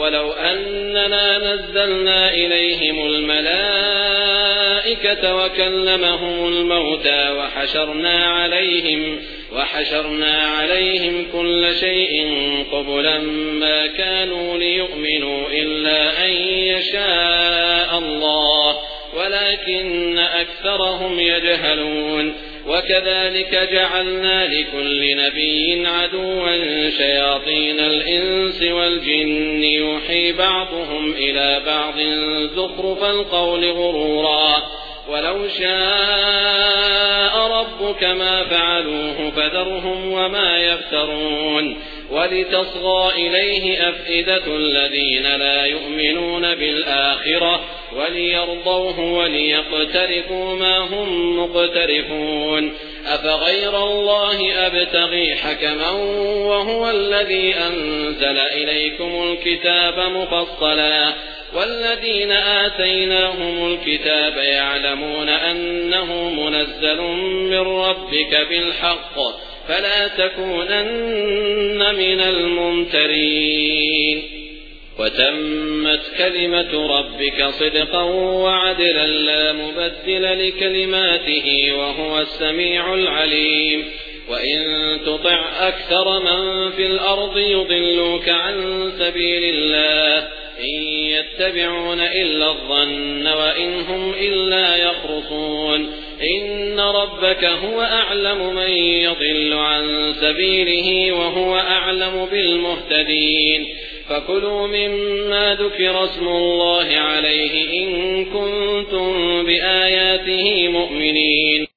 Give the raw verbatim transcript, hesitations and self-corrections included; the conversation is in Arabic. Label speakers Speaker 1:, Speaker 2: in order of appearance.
Speaker 1: ولو أننا نزلنا إليهم الملائكة وكلمهم الموتى وحشرنا عليهم, وحشرنا عليهم كل شيء قبلا ما كانوا ليؤمنوا إلا أن يشاء الله ولكن أكثرهم يجهلون. وكذلك جعلنا لكل نبي عدوا شياطين الإنس والجن يوحي بعضهم إلى بعض زخرف القول غرورا ولو شاء ربك ما فعلوه فذرهم وما يفترون. ولتصغى إليه أفئدة الذين لا يؤمنون بالآخرة وليرضوه وليقترفوا ما هم مقترفون. أفغير الله أبتغي حكما وهو الذي أنزل إليكم الكتاب مفصلا والذين آتيناهم الكتاب يعلمون أنه منزل من ربك بالحق فلا تكونن من الممترين. وتمت كلمة ربك صدقا وعدلا لا مبدل لكلماته وهو السميع العليم. وإن تطع أكثر من في الأرض يضلوك عن سبيل الله إن يتبعون إلا الظن وإن هم إلا يخرصون. إن ربك هو أعلم من يضل عن سبيله وهو أعلم بالمهتدين. فكلوا مما ذكر اسم الله عليه إن كنتم بآياته مؤمنين.